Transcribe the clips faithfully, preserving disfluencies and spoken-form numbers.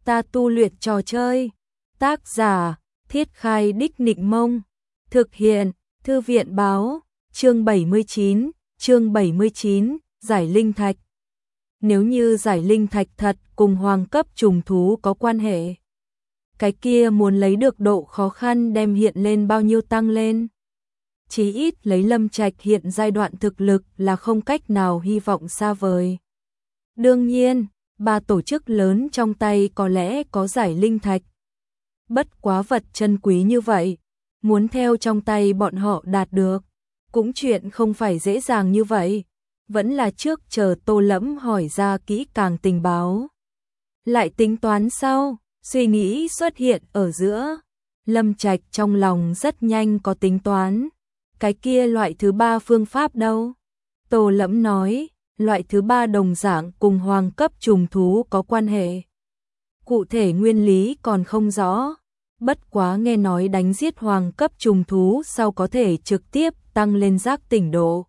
Ta tu luyện trò chơi. Tác giả, Thiết Khai Đích Nịnh Mông. Thực hiện, Thư viện Báo. Chương bảy mươi chín, chương bảy mươi chín, giải linh thạch. Nếu như giải linh thạch thật cùng hoàng cấp trùng thú có quan hệ, cái kia muốn lấy được độ khó khăn đem hiện lên bao nhiêu tăng lên. Chí ít lấy Lâm Trạch hiện giai đoạn thực lực là không cách nào hy vọng xa vời. Đương nhiên, ba tổ chức lớn trong tay có lẽ có giải linh thạch. Bất quá vật chân quý như vậy, muốn theo trong tay bọn họ đạt được, cũng chuyện không phải dễ dàng như vậy. Vẫn là trước chờ Tô Lẫm hỏi ra kỹ càng tình báo. Lại tính toán sau, suy nghĩ xuất hiện ở giữa. Lâm Trạch trong lòng rất nhanh có tính toán. Cái kia loại thứ ba phương pháp đâu? Tô Lẫm nói, loại thứ ba đồng dạng cùng hoàng cấp trùng thú có quan hệ. Cụ thể nguyên lý còn không rõ. Bất quá nghe nói đánh giết hoàng cấp trùng thú sau có thể trực tiếp tăng lên giác tỉnh độ.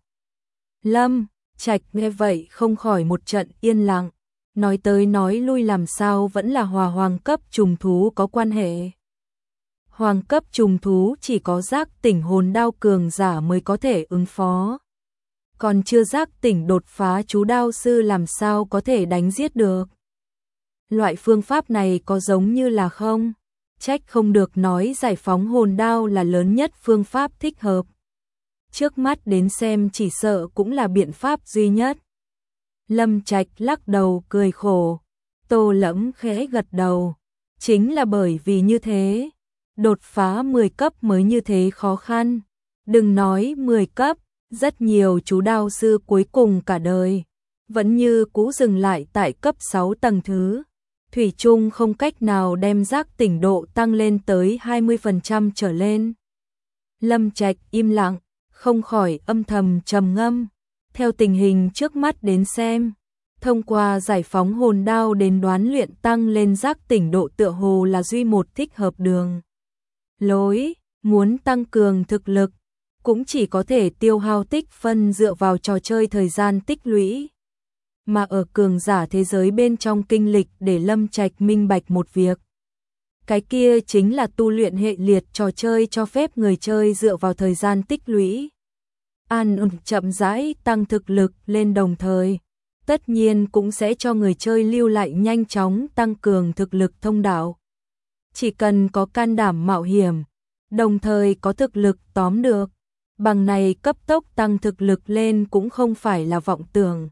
Lâm Trạch nghe vậy không khỏi một trận yên lặng. Nói tới nói lui làm sao vẫn là hòa hoàng cấp trùng thú có quan hệ. Hoàng cấp trùng thú chỉ có giác tỉnh hồn đao cường giả mới có thể ứng phó. Còn chưa giác tỉnh đột phá chú đao sư làm sao có thể đánh giết được. Loại phương pháp này có giống như là không? Trách không được nói giải phóng hồn đao là lớn nhất phương pháp thích hợp. Trước mắt đến xem chỉ sợ cũng là biện pháp duy nhất. Lâm Trạch lắc đầu cười khổ. Tô Lẫm khẽ gật đầu. Chính là bởi vì như thế, đột phá mười cấp mới như thế khó khăn. Đừng nói mười cấp, rất nhiều chú đao sư cuối cùng cả đời vẫn như cũ dừng lại tại cấp sáu tầng thứ. Thủy chung không cách nào đem giác tỉnh độ tăng lên tới hai mươi phần trăm trở lên. Lâm Trạch im lặng, không khỏi âm thầm trầm ngâm. Theo tình hình trước mắt đến xem, thông qua giải phóng hồn đao đến đoán luyện tăng lên giác tỉnh độ tựa hồ là duy một thích hợp đường lối. Muốn tăng cường thực lực, cũng chỉ có thể tiêu hao tích phân dựa vào trò chơi thời gian tích lũy. Mà ở cường giả thế giới bên trong kinh lịch để Lâm Trạch minh bạch một việc. Cái kia chính là tu luyện hệ liệt trò chơi cho phép người chơi dựa vào thời gian tích lũy. An ổn chậm rãi tăng thực lực lên đồng thời. Tất nhiên cũng sẽ cho người chơi lưu lại nhanh chóng tăng cường thực lực thông đạo. Chỉ cần có can đảm mạo hiểm, đồng thời có thực lực tóm được. Bằng này cấp tốc tăng thực lực lên cũng không phải là vọng tưởng.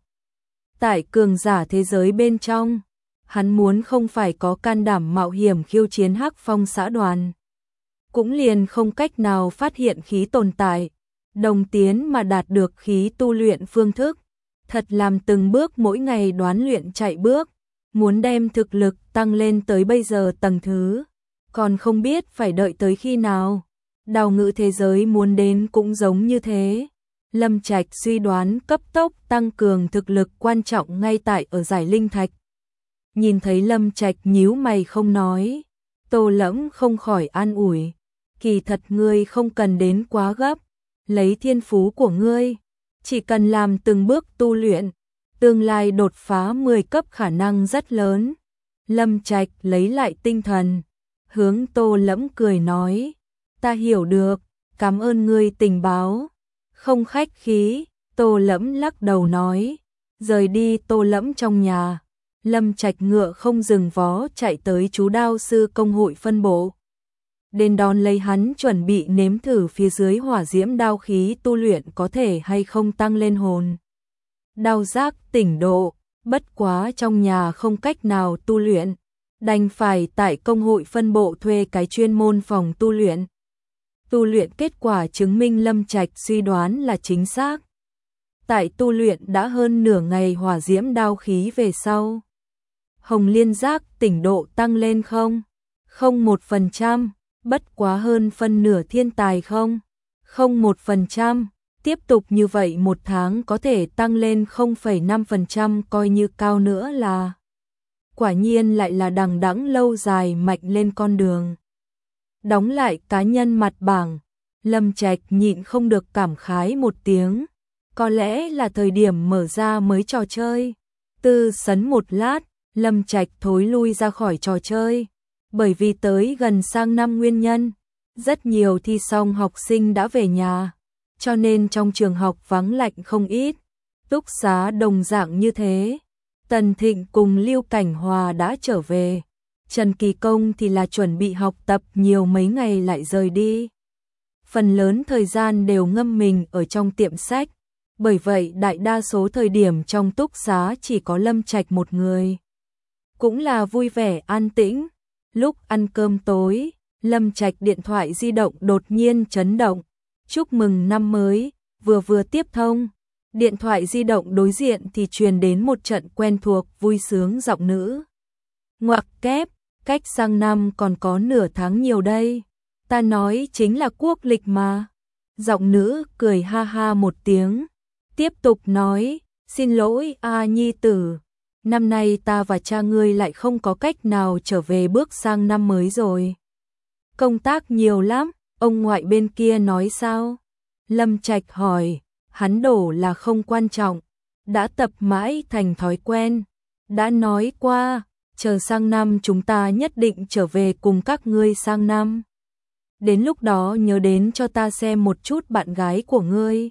Tại cường giả thế giới bên trong, hắn muốn không phải có can đảm mạo hiểm khiêu chiến Hắc Phong xã đoàn, cũng liền không cách nào phát hiện khí tồn tại, đồng tiến mà đạt được khí tu luyện phương thức. Thật làm từng bước mỗi ngày đoán luyện chạy bước, muốn đem thực lực tăng lên tới bây giờ tầng thứ, còn không biết phải đợi tới khi nào. Đào ngữ thế giới muốn đến cũng giống như thế. Lâm Trạch suy đoán cấp tốc tăng cường thực lực quan trọng ngay tại ở giải linh thạch. Nhìn thấy Lâm Trạch nhíu mày không nói, Tô Lẫm không khỏi an ủi. Kỳ thật ngươi không cần đến quá gấp, lấy thiên phú của ngươi, chỉ cần làm từng bước tu luyện, tương lai đột phá mười cấp khả năng rất lớn. Lâm Trạch lấy lại tinh thần, hướng Tô Lẫm cười nói, ta hiểu được, cảm ơn ngươi tình báo. Không khách khí, Tô Lẫm lắc đầu nói. Rời đi Tô Lẫm trong nhà, Lâm Trạch ngựa không dừng vó chạy tới chú đao sư công hội phân bộ. Đến đón lấy hắn chuẩn bị nếm thử phía dưới hỏa diễm đao khí tu luyện có thể hay không tăng lên hồn đao giác tỉnh độ. Bất quá trong nhà không cách nào tu luyện, đành phải tại công hội phân bộ thuê cái chuyên môn phòng tu luyện. Tu luyện kết quả chứng minh Lâm Trạch suy đoán là chính xác. Tại tu luyện đã hơn nửa ngày hỏa diễm đao khí về sau, hồng liên giác tỉnh độ tăng lên không? Không một phần trăm, bất quá hơn phân nửa thiên tài không? Không một phần trăm, tiếp tục như vậy một tháng có thể tăng lên không phẩy năm phần trăm coi như cao nữa là. Quả nhiên lại là đằng đẵng lâu dài mạnh lên con đường. Đóng lại cá nhân mặt bảng, Lâm Trạch nhịn không được cảm khái một tiếng. Có lẽ là thời điểm mở ra mới trò chơi. Tư sấn một lát, Lâm Trạch thối lui ra khỏi trò chơi, bởi vì tới gần sang năm nguyên nhân, rất nhiều thi xong học sinh đã về nhà, cho nên trong trường học vắng lạnh không ít. Túc xá đồng dạng như thế. Tần Thịnh cùng Lưu Cảnh Hòa đã trở về. Trần Kỳ Công thì là chuẩn bị học tập nhiều mấy ngày lại rời đi. Phần lớn thời gian đều ngâm mình ở trong tiệm sách. Bởi vậy đại đa số thời điểm trong túc xá chỉ có Lâm Trạch một người. Cũng là vui vẻ an tĩnh. Lúc ăn cơm tối, Lâm Trạch điện thoại di động đột nhiên chấn động. Chúc mừng năm mới, vừa vừa tiếp thông. Điện thoại di động đối diện thì truyền đến một trận quen thuộc vui sướng giọng nữ. Ngoặc kép, cách sang năm còn có nửa tháng nhiều đây. Ta nói chính là quốc lịch mà. Giọng nữ cười ha ha một tiếng. Tiếp tục nói, xin lỗi A Nhi tử. Năm nay ta và cha ngươi lại không có cách nào trở về bước sang năm mới rồi. Công tác nhiều lắm, ông ngoại bên kia nói sao? Lâm Trạch hỏi, hắn đổ là không quan trọng, đã tập mãi thành thói quen. Đã nói qua, chờ sang năm chúng ta nhất định trở về cùng các ngươi sang năm. Đến lúc đó nhớ đến cho ta xem một chút bạn gái của ngươi.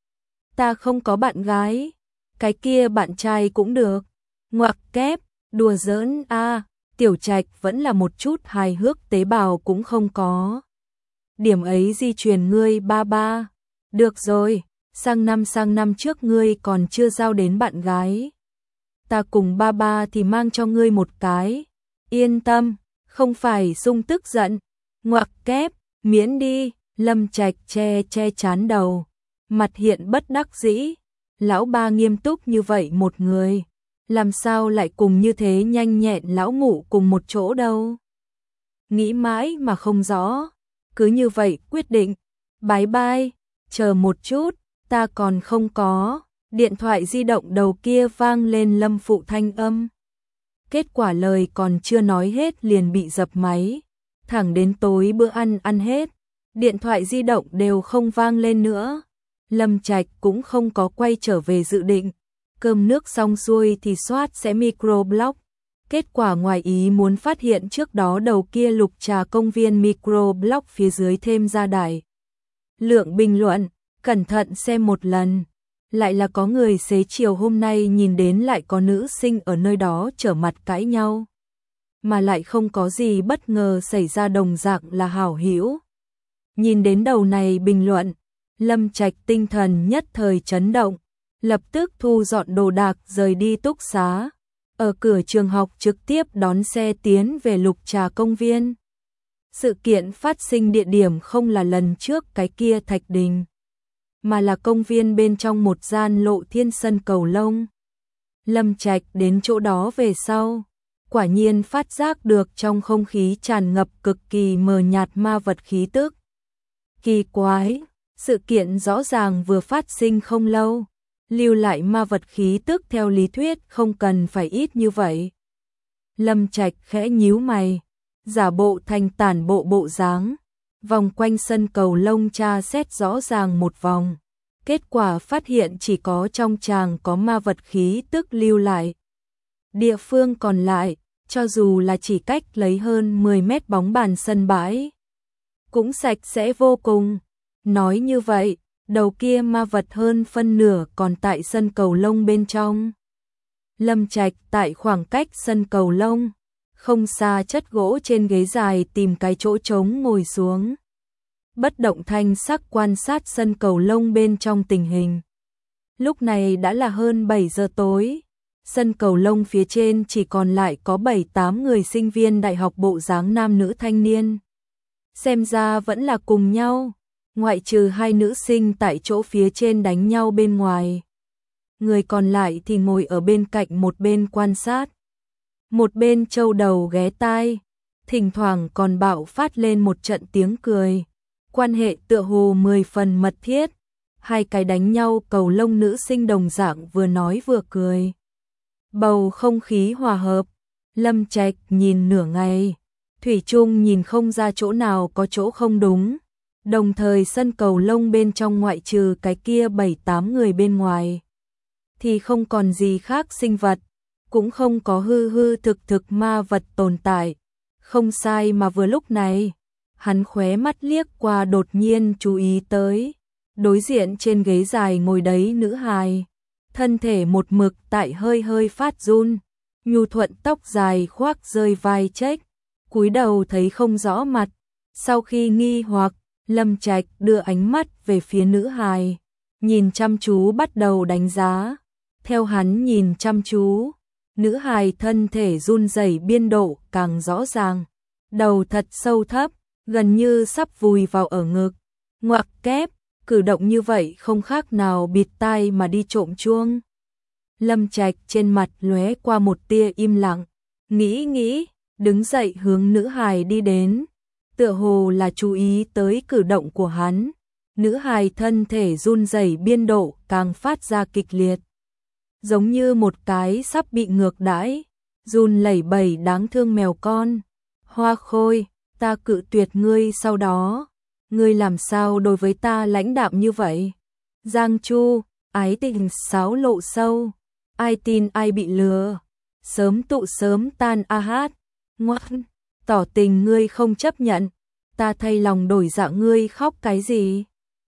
Ta không có bạn gái, cái kia bạn trai cũng được. Ngoặc kép, đùa giỡn a, Tiểu Trạch vẫn là một chút hài hước tế bào cũng không có. Điểm ấy di truyền ngươi ba ba. Được rồi, sang năm sang năm trước ngươi còn chưa giao đến bạn gái. Ta cùng ba ba thì mang cho ngươi một cái. Yên tâm, không phải sung tức giận. Ngoặc kép, miễn đi. Lâm Trạch che che chán đầu, mặt hiện bất đắc dĩ. Lão ba nghiêm túc như vậy một người, làm sao lại cùng như thế nhanh nhẹn lão ngủ cùng một chỗ đâu. Nghĩ mãi mà không rõ, cứ như vậy quyết định. Bye bye, chờ một chút, ta còn không có. Điện thoại di động đầu kia vang lên Lâm Phụ thanh âm. Kết quả lời còn chưa nói hết liền bị dập máy. Thẳng đến tối bữa ăn ăn hết, điện thoại di động đều không vang lên nữa. Lâm Trạch cũng không có quay trở về dự định. Cơm nước xong xuôi thì soát sẽ microblock. Kết quả ngoài ý muốn phát hiện trước đó đầu kia Lục Trà công viên microblock phía dưới thêm ra đại lượng bình luận, cẩn thận xem một lần. Lại là có người xế chiều hôm nay nhìn đến lại có nữ sinh ở nơi đó trở mặt cãi nhau. Mà lại không có gì bất ngờ xảy ra, đồng dạng là hảo hữu. Nhìn đến đầu này bình luận, Lâm Trạch tinh thần nhất thời chấn động, lập tức thu dọn đồ đạc rời đi túc xá. Ở cửa trường học trực tiếp đón xe tiến về Lục Trà công viên. Sự kiện phát sinh địa điểm không là lần trước cái kia Thạch Đình, mà là công viên bên trong một gian lộ thiên sân cầu lông. Lâm Trạch đến chỗ đó về sau, quả nhiên phát giác được trong không khí tràn ngập cực kỳ mờ nhạt ma vật khí tức. Kỳ quái, sự kiện rõ ràng vừa phát sinh không lâu, lưu lại ma vật khí tức theo lý thuyết không cần phải ít như vậy. Lâm Trạch khẽ nhíu mày, giả bộ thành tản bộ bộ dáng, vòng quanh sân cầu lông tra xét rõ ràng một vòng. Kết quả phát hiện chỉ có trong tràng có ma vật khí tức lưu lại. Địa phương còn lại, cho dù là chỉ cách lấy hơn mười mét bóng bàn sân bãi, cũng sạch sẽ vô cùng. Nói như vậy, đầu kia ma vật hơn phân nửa còn tại sân cầu lông bên trong. Lâm Trạch tại khoảng cách sân cầu lông, không xa chất gỗ trên ghế dài tìm cái chỗ trống ngồi xuống. Bất động thanh sắc quan sát sân cầu lông bên trong tình hình. Lúc này đã là hơn bảy giờ tối. Sân cầu lông phía trên chỉ còn lại có bảy tám người sinh viên đại học bộ dáng nam nữ thanh niên. Xem ra vẫn là cùng nhau, ngoại trừ hai nữ sinh tại chỗ phía trên đánh nhau bên ngoài. Người còn lại thì ngồi ở bên cạnh một bên quan sát. Một bên châu đầu ghé tai, thỉnh thoảng còn bạo phát lên một trận tiếng cười. Quan hệ tựa hồ mười phần mật thiết. Hai cái đánh nhau cầu lông nữ sinh đồng dạng vừa nói vừa cười. Bầu không khí hòa hợp. Lâm Trạch nhìn nửa ngày, thủy chung nhìn không ra chỗ nào có chỗ không đúng. Đồng thời sân cầu lông bên trong ngoại trừ cái kia bảy tám người bên ngoài thì không còn gì khác sinh vật. cũng không có hư hư thực thực ma vật tồn tại. Không sai, mà vừa lúc này, hắn khóe mắt liếc qua đột nhiên chú ý tới. Đối diện trên ghế dài ngồi đấy nữ hài, thân thể một mực tại hơi hơi phát run, nhu thuận tóc dài khoác rơi vai trách, cúi đầu thấy không rõ mặt. Sau khi nghi hoặc, Lâm Trạch đưa ánh mắt về phía nữ hài, nhìn chăm chú bắt đầu đánh giá. Theo hắn nhìn chăm chú, nữ hài thân thể run rẩy biên độ càng rõ ràng, đầu thật sâu thấp, gần như sắp vùi vào ở ngực. Ngoặc kép, cử động như vậy không khác nào bịt tai mà đi trộm chuông. Lâm Trạch trên mặt lóe qua một tia im lặng, nghĩ nghĩ, đứng dậy hướng nữ hài đi đến, tựa hồ là chú ý tới cử động của hắn. Nữ hài thân thể run rẩy biên độ càng phát ra kịch liệt, giống như một cái sắp bị ngược đãi, run lẩy bẩy đáng thương mèo con. Hoa Khôi, ta cự tuyệt ngươi, sau đó ngươi làm sao đối với ta lãnh đạm như vậy? Giang Chu, ái tình xáo lộ sâu, ai tin ai bị lừa, sớm tụ sớm tan a hát. Ngoan, tỏ tình ngươi không chấp nhận, ta thay lòng đổi dạ, ngươi khóc cái gì?